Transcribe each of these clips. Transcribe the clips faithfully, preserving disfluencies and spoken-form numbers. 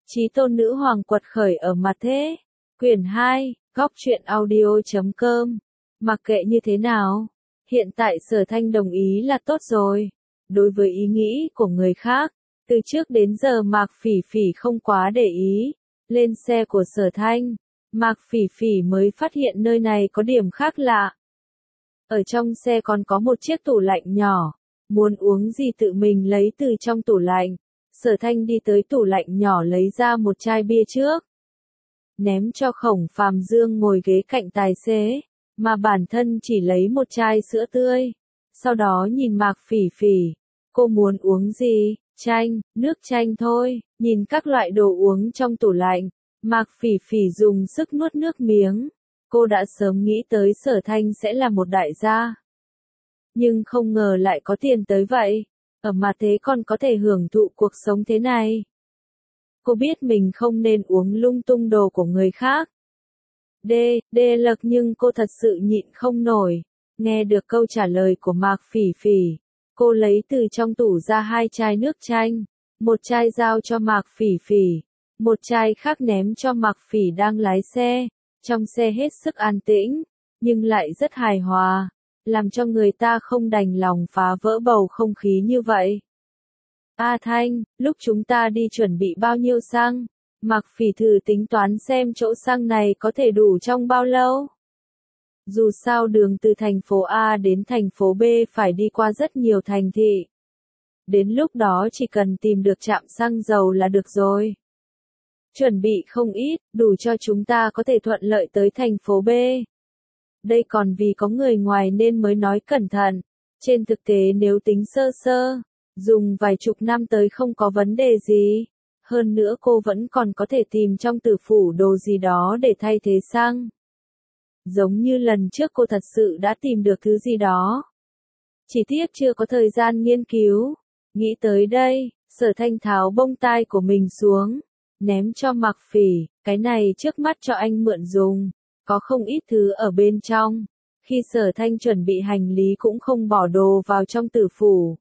Chí tôn nữ hoàng quật khởi ở mặt thế. Quyển hai, góc truyện audio chấm com. Mặc kệ như thế nào, hiện tại Sở Thanh đồng ý là tốt rồi. Đối với ý nghĩ của người khác, từ trước đến giờ Mạc Phỉ Phỉ không quá để ý. Lên xe của Sở Thanh, Mạc Phỉ Phỉ mới phát hiện nơi này có điểm khác lạ. Ở trong xe còn có một chiếc tủ lạnh nhỏ, muốn uống gì tự mình lấy từ trong tủ lạnh. Sở Thanh đi tới tủ lạnh nhỏ lấy ra một chai bia trước. Ném cho Khổng Phàm Dương ngồi ghế cạnh tài xế, mà bản thân chỉ lấy một chai sữa tươi. Sau đó nhìn Mạc Phỉ Phỉ, cô muốn uống gì? Chanh, nước chanh thôi. Nhìn các loại đồ uống trong tủ lạnh, Mạc Phỉ Phỉ dùng sức nuốt nước miếng. Cô đã sớm nghĩ tới Sở Thanh sẽ là một đại gia. Nhưng không ngờ lại có tiền tới vậy. Ở mà thế còn có thể hưởng thụ cuộc sống thế này. Cô biết mình không nên uống lung tung đồ của người khác. Đê, đê lật nhưng cô thật sự nhịn không nổi. Nghe được câu trả lời của Mạc Phỉ Phỉ, cô lấy từ trong tủ ra hai chai nước chanh. Một chai giao cho Mạc Phỉ Phỉ, một chai khác ném cho Mạc Phỉ đang lái xe. Trong xe hết sức an tĩnh, nhưng lại rất hài hòa, làm cho người ta không đành lòng phá vỡ bầu không khí như vậy. A Thanh, lúc chúng ta đi chuẩn bị bao nhiêu xăng? Mạc Phỉ thử tính toán xem chỗ xăng này có thể đủ trong bao lâu. Dù sao đường từ thành phố A đến thành phố B phải đi qua rất nhiều thành thị. Đến lúc đó chỉ cần tìm được trạm xăng dầu là được rồi. Chuẩn bị không ít, đủ cho chúng ta có thể thuận lợi tới thành phố B. Đây còn vì có người ngoài nên mới nói cẩn thận. Trên thực tế nếu tính sơ sơ, dùng vài chục năm tới không có vấn đề gì. Hơn nữa cô vẫn còn có thể tìm trong tử phủ đồ gì đó để thay thế xăng. Giống như lần trước cô thật sự đã tìm được thứ gì đó. Chỉ tiếc chưa có thời gian nghiên cứu. Nghĩ tới đây, Sở Thanh tháo bông tai của mình xuống, ném cho Mạc Phỉ, cái này trước mắt cho anh mượn dùng. Có không ít thứ ở bên trong. Khi Sở Thanh chuẩn bị hành lý cũng không bỏ đồ vào trong tử phủ.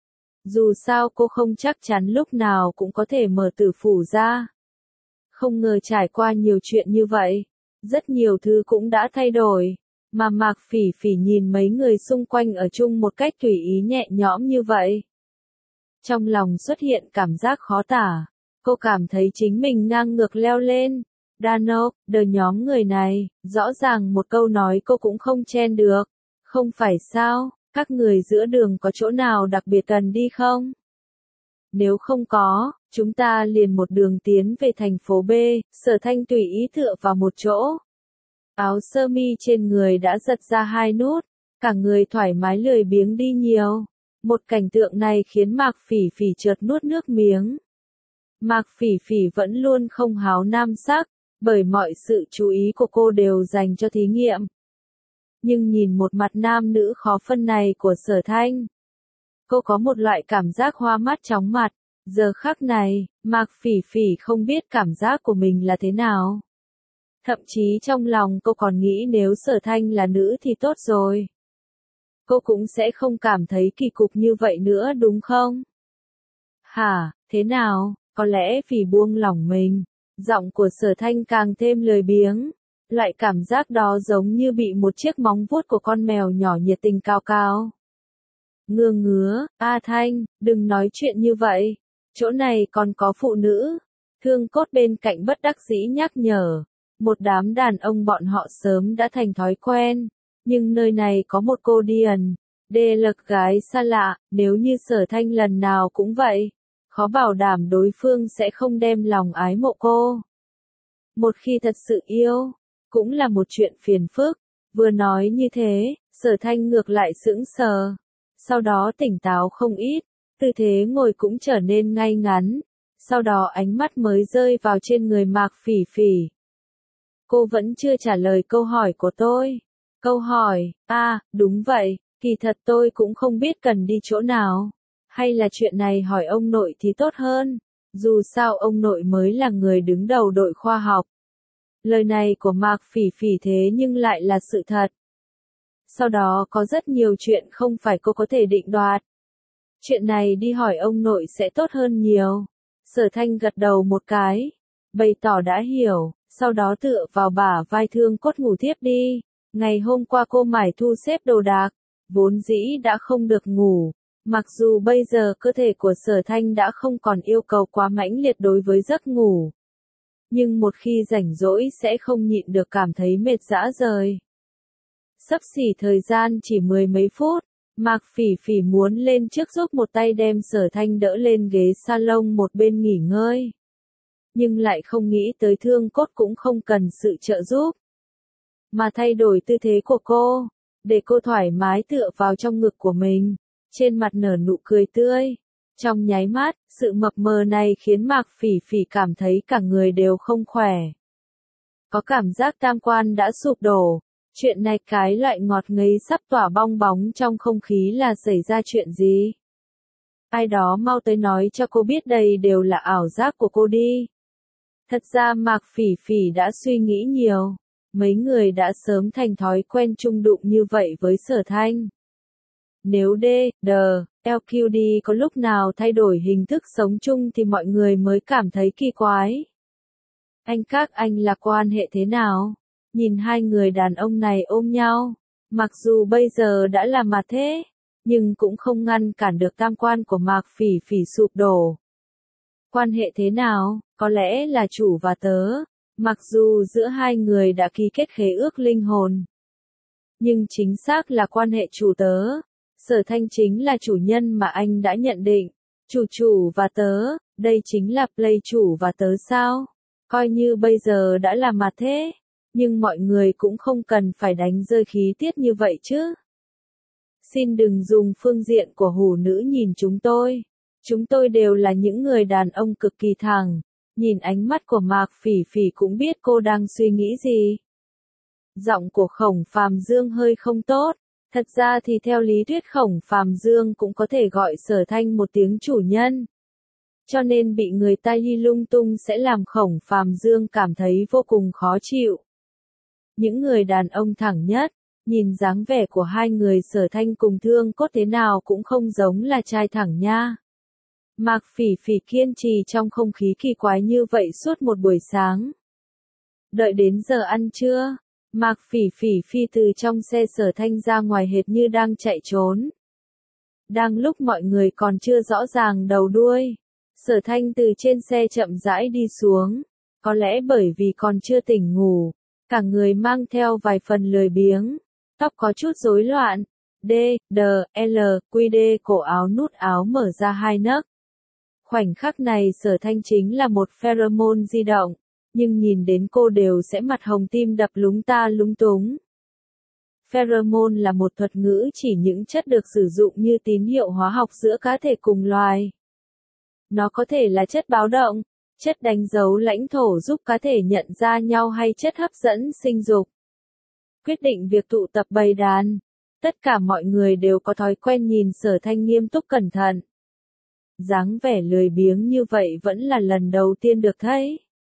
Dù sao cô không chắc chắn lúc nào cũng có thể mở tử phủ ra. Không ngờ trải qua nhiều chuyện như vậy, rất nhiều thứ cũng đã thay đổi. Mà Mạc Phỉ Phỉ nhìn mấy người xung quanh ở chung một cách tùy ý nhẹ nhõm như vậy. Trong lòng xuất hiện cảm giác khó tả. Cô cảm thấy chính mình ngang ngược leo lên. Dano, đờ nhóm người này, rõ ràng một câu nói cô cũng không chen được. Không phải sao, các người giữa đường có chỗ nào đặc biệt cần đi không? Nếu không có, chúng ta liền một đường tiến về thành phố B. Sở Thanh tùy ý tựa vào một chỗ. Áo sơ mi trên người đã giật ra hai nút, cả người thoải mái lười biếng đi nhiều. Một cảnh tượng này khiến Mạc Phỉ Phỉ chợt nuốt nước miếng. Mạc Phỉ Phỉ vẫn luôn không háo nam sắc, bởi mọi sự chú ý của cô đều dành cho thí nghiệm. Nhưng nhìn một mặt nam nữ khó phân này của Sở Thanh, cô có một loại cảm giác hoa mắt chóng mặt. Giờ khắc này, Mạc Phỉ Phỉ không biết cảm giác của mình là thế nào. Thậm chí trong lòng cô còn nghĩ nếu Sở Thanh là nữ thì tốt rồi. Cô cũng sẽ không cảm thấy kỳ cục như vậy nữa đúng không? Hả, thế nào, có lẽ vì buông lỏng mình. Giọng của Sở Thanh càng thêm lười biếng. Loại cảm giác đó giống như bị một chiếc móng vuốt của con mèo nhỏ nhiệt tình cao cao. Ngưa ngứa, A Thanh, đừng nói chuyện như vậy. Chỗ này còn có phụ nữ. Thương Cốt bên cạnh bất đắc dĩ nhắc nhở. Một đám đàn ông bọn họ sớm đã thành thói quen. Nhưng nơi này có một cô điền. Đê lực gái xa lạ, nếu như Sở Thanh lần nào cũng vậy. Khó bảo đảm đối phương sẽ không đem lòng ái mộ cô. Một khi thật sự yêu, cũng là một chuyện phiền phức. Vừa nói như thế, Sở Thanh ngược lại sững sờ. Sau đó tỉnh táo không ít, tư thế ngồi cũng trở nên ngay ngắn. Sau đó ánh mắt mới rơi vào trên người Mạc Phỉ Phỉ. Cô vẫn chưa trả lời câu hỏi của tôi. Câu hỏi, à, đúng vậy, kỳ thật tôi cũng không biết cần đi chỗ nào. Hay là chuyện này hỏi ông nội thì tốt hơn. Dù sao ông nội mới là người đứng đầu đội khoa học. Lời này của Mạc Phỉ Phỉ thế nhưng lại là sự thật. Sau đó có rất nhiều chuyện không phải cô có thể định đoạt. Chuyện này đi hỏi ông nội sẽ tốt hơn nhiều. Sở Thanh gật đầu một cái, bày tỏ đã hiểu, sau đó tựa vào bả vai Thương Cốt ngủ thiếp đi. Ngày hôm qua cô mải thu xếp đồ đạc, vốn dĩ đã không được ngủ. Mặc dù bây giờ cơ thể của Sở Thanh đã không còn yêu cầu quá mãnh liệt đối với giấc ngủ. Nhưng một khi rảnh rỗi sẽ không nhịn được cảm thấy mệt rã rời. Sắp xỉ thời gian chỉ mười mấy phút, Mạc Phỉ Phỉ muốn lên trước giúp một tay đem Sở Thanh đỡ lên ghế salon một bên nghỉ ngơi. Nhưng lại không nghĩ tới Thương Cốt cũng không cần sự trợ giúp. Mà thay đổi tư thế của cô, để cô thoải mái tựa vào trong ngực của mình, trên mặt nở nụ cười tươi. Trong nháy mắt, sự mập mờ này khiến Mạc Phỉ Phỉ cảm thấy cả người đều không khỏe. Có cảm giác tam quan đã sụp đổ. Chuyện này cái loại ngọt ngấy sắp tỏa bong bóng trong không khí là xảy ra chuyện gì? Ai đó mau tới nói cho cô biết đây đều là ảo giác của cô đi. Thật ra Mạc Phỉ Phỉ đã suy nghĩ nhiều. Mấy người đã sớm thành thói quen chung đụng như vậy với Sở Thanh. Nếu D, D, L Q D có lúc nào thay đổi hình thức sống chung thì mọi người mới cảm thấy kỳ quái. Anh các anh là quan hệ thế nào? Nhìn hai người đàn ông này ôm nhau, mặc dù bây giờ đã là mà thế, nhưng cũng không ngăn cản được tam quan của Mạc Phỉ Phỉ sụp đổ. Quan hệ thế nào? Có lẽ là chủ và tớ, mặc dù giữa hai người đã ký kết khế ước linh hồn. Nhưng chính xác là quan hệ chủ tớ. Sở Thanh chính là chủ nhân mà anh đã nhận định. Chủ chủ và tớ, đây chính là play chủ và tớ sao? Coi như bây giờ đã là mà thế. Nhưng mọi người cũng không cần phải đánh rơi khí tiết như vậy chứ. Xin đừng dùng phương diện của hủ nữ nhìn chúng tôi. Chúng tôi đều là những người đàn ông cực kỳ thẳng. Nhìn ánh mắt của Mạc Phỉ Phỉ cũng biết cô đang suy nghĩ gì. Giọng của Khổng Phàm Dương hơi không tốt. Thật ra thì theo lý thuyết Khổng Phàm Dương cũng có thể gọi Sở Thanh một tiếng chủ nhân. Cho nên bị người ta ghi lung tung sẽ làm Khổng Phàm Dương cảm thấy vô cùng khó chịu. Những người đàn ông thẳng nhất, nhìn dáng vẻ của hai người Sở Thanh cùng Thương Cốt thế nào cũng không giống là trai thẳng nha. Mạc Phỉ Phỉ kiên trì trong không khí kỳ quái như vậy suốt một buổi sáng. Đợi đến giờ ăn trưa, Mạc Phỉ Phỉ phi từ trong xe Sở Thanh ra ngoài hệt như đang chạy trốn. Đang lúc mọi người còn chưa rõ ràng đầu đuôi, Sở Thanh từ trên xe chậm rãi đi xuống, có lẽ bởi vì còn chưa tỉnh ngủ, cả người mang theo vài phần lười biếng, tóc có chút rối loạn, D, D, L, Q D cổ áo nút áo mở ra hai nấc. Khoảnh khắc này Sở Thanh chính là một pheromone di động, nhưng nhìn đến cô đều sẽ mặt hồng tim đập lúng ta lúng túng. Pheromone là một thuật ngữ chỉ những chất được sử dụng như tín hiệu hóa học giữa cá thể cùng loài. Nó có thể là chất báo động, chất đánh dấu lãnh thổ giúp cá thể nhận ra nhau hay chất hấp dẫn sinh dục. Quyết định việc tụ tập bầy đàn. Tất cả mọi người đều có thói quen nhìn Sở Thanh nghiêm túc cẩn thận. Dáng vẻ lười biếng như vậy vẫn là lần đầu tiên được thấy.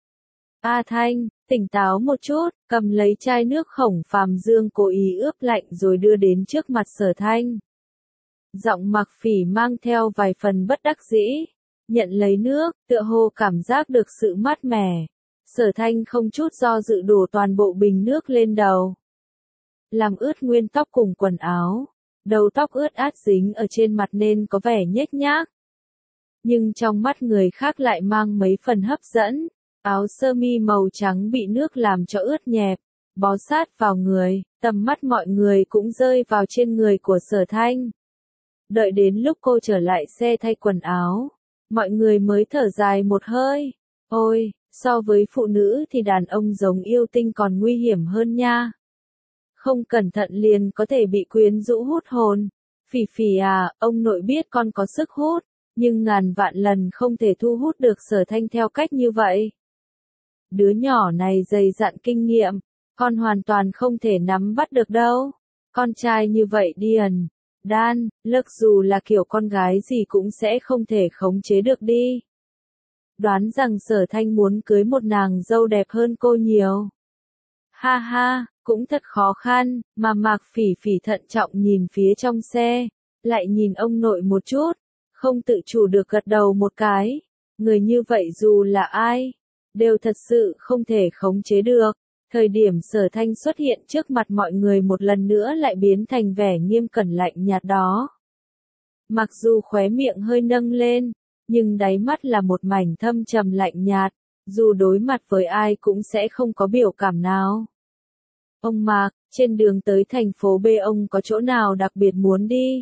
A Thanh, tỉnh táo một chút, cầm lấy chai nước Khổng Phàm Dương cố ý ướp lạnh rồi đưa đến trước mặt Sở Thanh. Giọng Mạc Phỉ mang theo vài phần bất đắc dĩ. Nhận lấy nước, tựa hồ cảm giác được sự mát mẻ. Sở Thanh không chút do dự đổ toàn bộ bình nước lên đầu. Làm ướt nguyên tóc cùng quần áo. Đầu tóc ướt át dính ở trên mặt nên có vẻ nhếch nhác. Nhưng trong mắt người khác lại mang mấy phần hấp dẫn. Áo sơ mi màu trắng bị nước làm cho ướt nhẹp, bó sát vào người, tầm mắt mọi người cũng rơi vào trên người của Sở Thanh. Đợi đến lúc cô trở lại xe thay quần áo, mọi người mới thở dài một hơi. Ôi, so với phụ nữ thì đàn ông giống yêu tinh còn nguy hiểm hơn nha. Không cẩn thận liền có thể bị quyến rũ hút hồn. Phỉ Phỉ à, ông nội biết con có sức hút, nhưng ngàn vạn lần không thể thu hút được Sở Thanh theo cách như vậy. Đứa nhỏ này dày dặn kinh nghiệm, con hoàn toàn không thể nắm bắt được đâu. Con trai như vậy điền, đan, lức dù là kiểu con gái gì cũng sẽ không thể khống chế được đi. Đoán rằng Sở Thanh muốn cưới một nàng dâu đẹp hơn cô nhiều. Ha ha, cũng thật khó khăn, mà Mạc Phỉ Phỉ thận trọng nhìn phía trong xe, lại nhìn ông nội một chút, không tự chủ được gật đầu một cái. Người như vậy dù là ai, đều thật sự không thể khống chế được. Thời điểm Sở Thanh xuất hiện trước mặt mọi người một lần nữa lại biến thành vẻ nghiêm cẩn lạnh nhạt đó. Mặc dù khóe miệng hơi nâng lên, nhưng đáy mắt là một mảnh thâm trầm lạnh nhạt, dù đối mặt với ai cũng sẽ không có biểu cảm nào. Ông Mạc, trên đường tới thành phố B ông có chỗ nào đặc biệt muốn đi?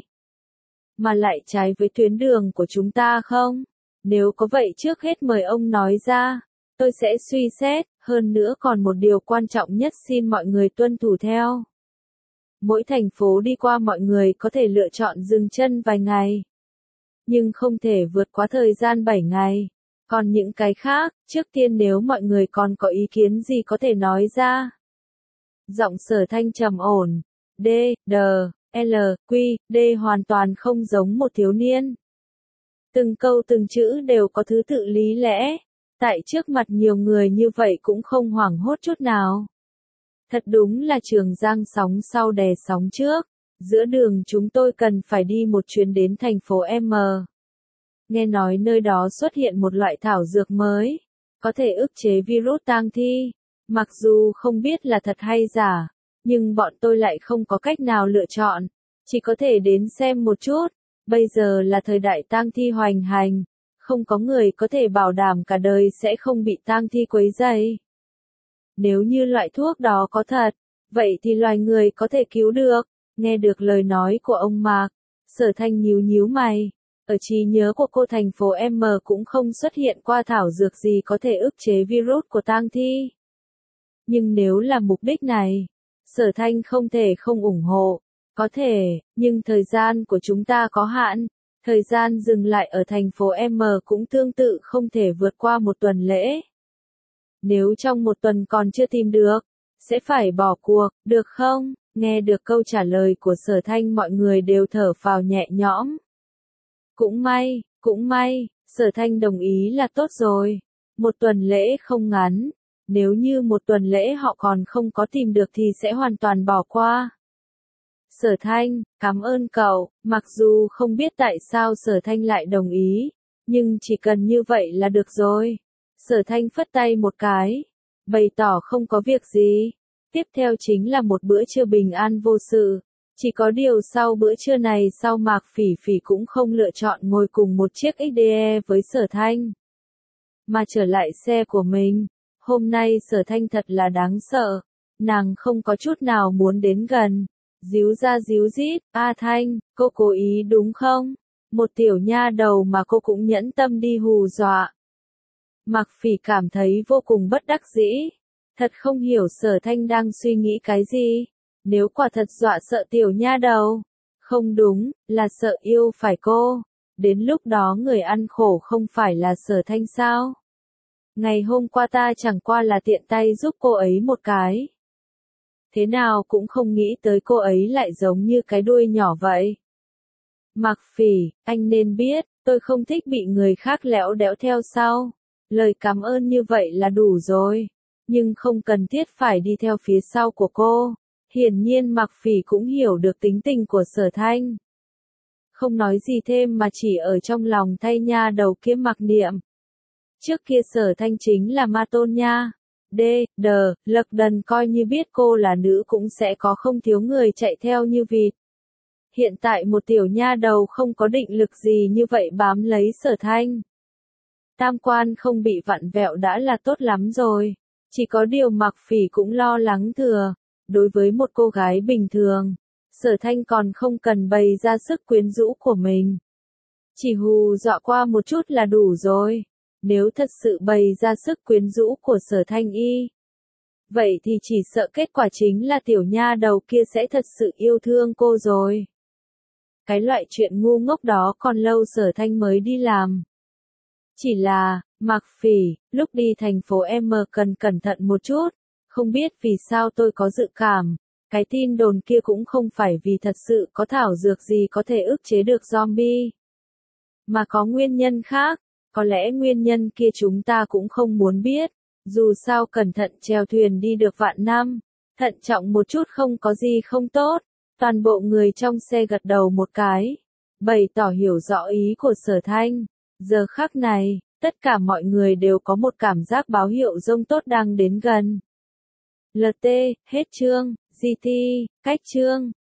Mà lại trái với tuyến đường của chúng ta không? Nếu có vậy trước hết mời ông nói ra, tôi sẽ suy xét, hơn nữa còn một điều quan trọng nhất xin mọi người tuân thủ theo. Mỗi thành phố đi qua mọi người có thể lựa chọn dừng chân vài ngày, nhưng không thể vượt quá thời gian bảy ngày. Còn những cái khác, trước tiên nếu mọi người còn có ý kiến gì có thể nói ra. Giọng Sở Thanh trầm ổn, D, D, L, Q, D hoàn toàn không giống một thiếu niên. Từng câu từng chữ đều có thứ tự lý lẽ, tại trước mặt nhiều người như vậy cũng không hoảng hốt chút nào. Thật đúng là Trường Giang sóng sau đè sóng trước, giữa đường chúng tôi cần phải đi một chuyến đến thành phố M. Nghe nói nơi đó xuất hiện một loại thảo dược mới, có thể ức chế virus tang thi. Mặc dù không biết là thật hay giả, nhưng bọn tôi lại không có cách nào lựa chọn, chỉ có thể đến xem một chút. Bây giờ là thời đại tang thi hoành hành, không có người có thể bảo đảm cả đời sẽ không bị tang thi quấy rầy. Nếu như loại thuốc đó có thật, vậy thì loài người có thể cứu được. Nghe được lời nói của ông Mạc, Sở Thanh nhíu nhíu mày. Ở trí nhớ của cô thành phố M cũng không xuất hiện qua thảo dược gì có thể ức chế virus của tang thi. Nhưng nếu là mục đích này, Sở Thanh không thể không ủng hộ. Có thể, nhưng thời gian của chúng ta có hạn. Thời gian dừng lại ở thành phố M cũng tương tự không thể vượt qua một tuần lễ. Nếu trong một tuần còn chưa tìm được, sẽ phải bỏ cuộc, được không? Nghe được câu trả lời của Sở Thanh mọi người đều thở phào nhẹ nhõm. Cũng may, cũng may, Sở Thanh đồng ý là tốt rồi. Một tuần lễ không ngắn, nếu như một tuần lễ họ còn không có tìm được thì sẽ hoàn toàn bỏ qua. Sở Thanh, cảm ơn cậu, mặc dù không biết tại sao Sở Thanh lại đồng ý, nhưng chỉ cần như vậy là được rồi. Sở Thanh phất tay một cái, bày tỏ không có việc gì. Tiếp theo chính là một bữa trưa bình an vô sự. Chỉ có điều sau bữa trưa này sau Mạc Phỉ Phỉ cũng không lựa chọn ngồi cùng một chiếc ích đê e với Sở Thanh, mà trở lại xe của mình. Hôm nay Sở Thanh thật là đáng sợ, nàng không có chút nào muốn đến gần. Díu ra díu dít, A Thanh, cô cố ý đúng không? Một tiểu nha đầu mà cô cũng nhẫn tâm đi hù dọa. Mạc Phỉ cảm thấy vô cùng bất đắc dĩ. Thật không hiểu Sở Thanh đang suy nghĩ cái gì. Nếu quả thật dọa sợ tiểu nha đầu. Không đúng, là sợ yêu phải cô. Đến lúc đó người ăn khổ không phải là Sở Thanh sao? Ngày hôm qua ta chẳng qua là tiện tay giúp cô ấy một cái. Thế nào cũng không nghĩ tới cô ấy lại giống như cái đuôi nhỏ vậy. Mạc Phỉ, anh nên biết, tôi không thích bị người khác lẽo đẽo theo sau. Lời cảm ơn như vậy là đủ rồi. Nhưng không cần thiết phải đi theo phía sau của cô. Hiển nhiên Mạc Phỉ cũng hiểu được tính tình của Sở Thanh. Không nói gì thêm mà chỉ ở trong lòng thay nha đầu kia mặc niệm. Trước kia Sở Thanh chính là ma tôn nha. D, D, Lật Đần coi như biết cô là nữ cũng sẽ có không thiếu người chạy theo như vịt. Hiện tại một tiểu nha đầu không có định lực gì như vậy bám lấy Sở Thanh. Tam quan không bị vặn vẹo đã là tốt lắm rồi. Chỉ có điều Mạc Phỉ cũng lo lắng thừa. Đối với một cô gái bình thường, Sở Thanh còn không cần bày ra sức quyến rũ của mình. Chỉ hù dọa qua một chút là đủ rồi. Nếu thật sự bày ra sức quyến rũ của Sở Thanh y, vậy thì chỉ sợ kết quả chính là tiểu nha đầu kia sẽ thật sự yêu thương cô rồi. Cái loại chuyện ngu ngốc đó còn lâu Sở Thanh mới đi làm. Chỉ là, Mạc Phỉ, lúc đi thành phố M cần cẩn thận một chút. Không biết vì sao tôi có dự cảm, cái tin đồn kia cũng không phải vì thật sự có thảo dược gì có thể ức chế được zombie, mà có nguyên nhân khác. Có lẽ nguyên nhân kia chúng ta cũng không muốn biết. Dù sao cẩn thận chèo thuyền đi được vạn năm. Thận trọng một chút không có gì không tốt. Toàn bộ người trong xe gật đầu một cái, bày tỏ hiểu rõ ý của Sở Thanh. Giờ khắc này, Tất cả mọi người đều có một cảm giác báo hiệu rông tốt đang đến gần. lờ tê, hết chương, giê tê, cách chương.